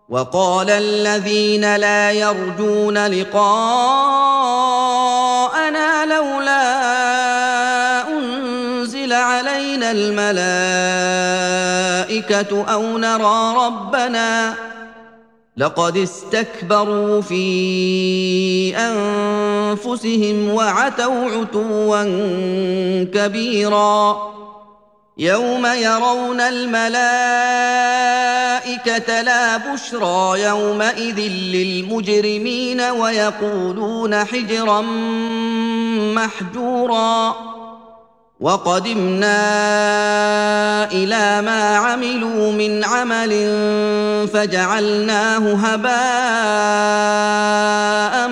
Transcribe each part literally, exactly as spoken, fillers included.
وقال الذين لا يرجون لقاءنا لولا أنزل علينا الملائكة أو نرى ربنا لقد استكبروا في أنفسهم وعتوا عتوا كبيرا يوم يرون الملائكة لا بشرى يومئذ للمجرمين ويقولون حجرا محجورا وقدمنا إلى ما عملوا من عمل فجعلناه هباء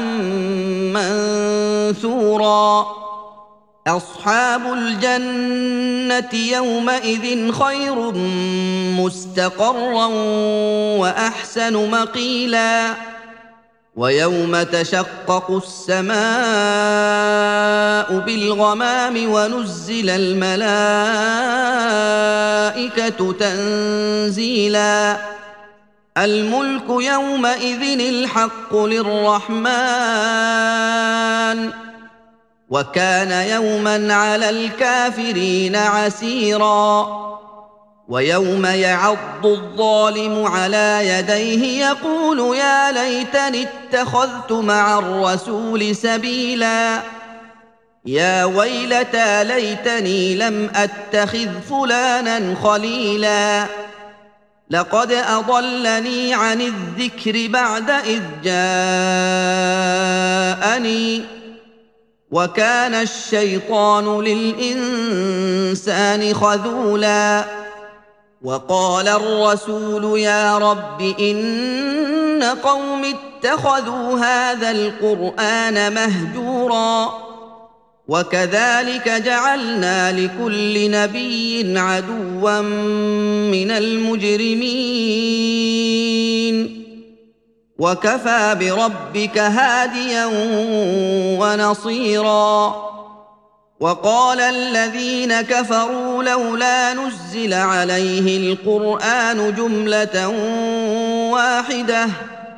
منثورا أصحاب الجنة يومئذ خير مستقرا وأحسن مقيلا ويوم تشقق السماء بالغمام ونزل الملائكة تنزيلا الملك يومئذ الحق للرحمن وكان يوما على الكافرين عسيرا ويوم يعض الظالم على يديه يقول يا ليتني اتخذت مع الرسول سبيلا يا ويلتى ليتني لم أتخذ فلانا خليلا لقد أضلني عن الذكر بعد إذ جاءني وكان الشيطان للإنسان خذولا وقال الرسول يا رب إن قوم اتخذوا هذا القرآن مهجورا وكذلك جعلنا لكل نبي عدوا من المجرمين وكفى بربك هاديا ونصيرا وقال الذين كفروا لولا نزل عليه القرآن جملة واحدة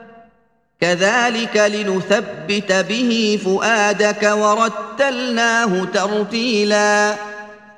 كذلك لنثبت به فؤادك ورتلناه ترتيلا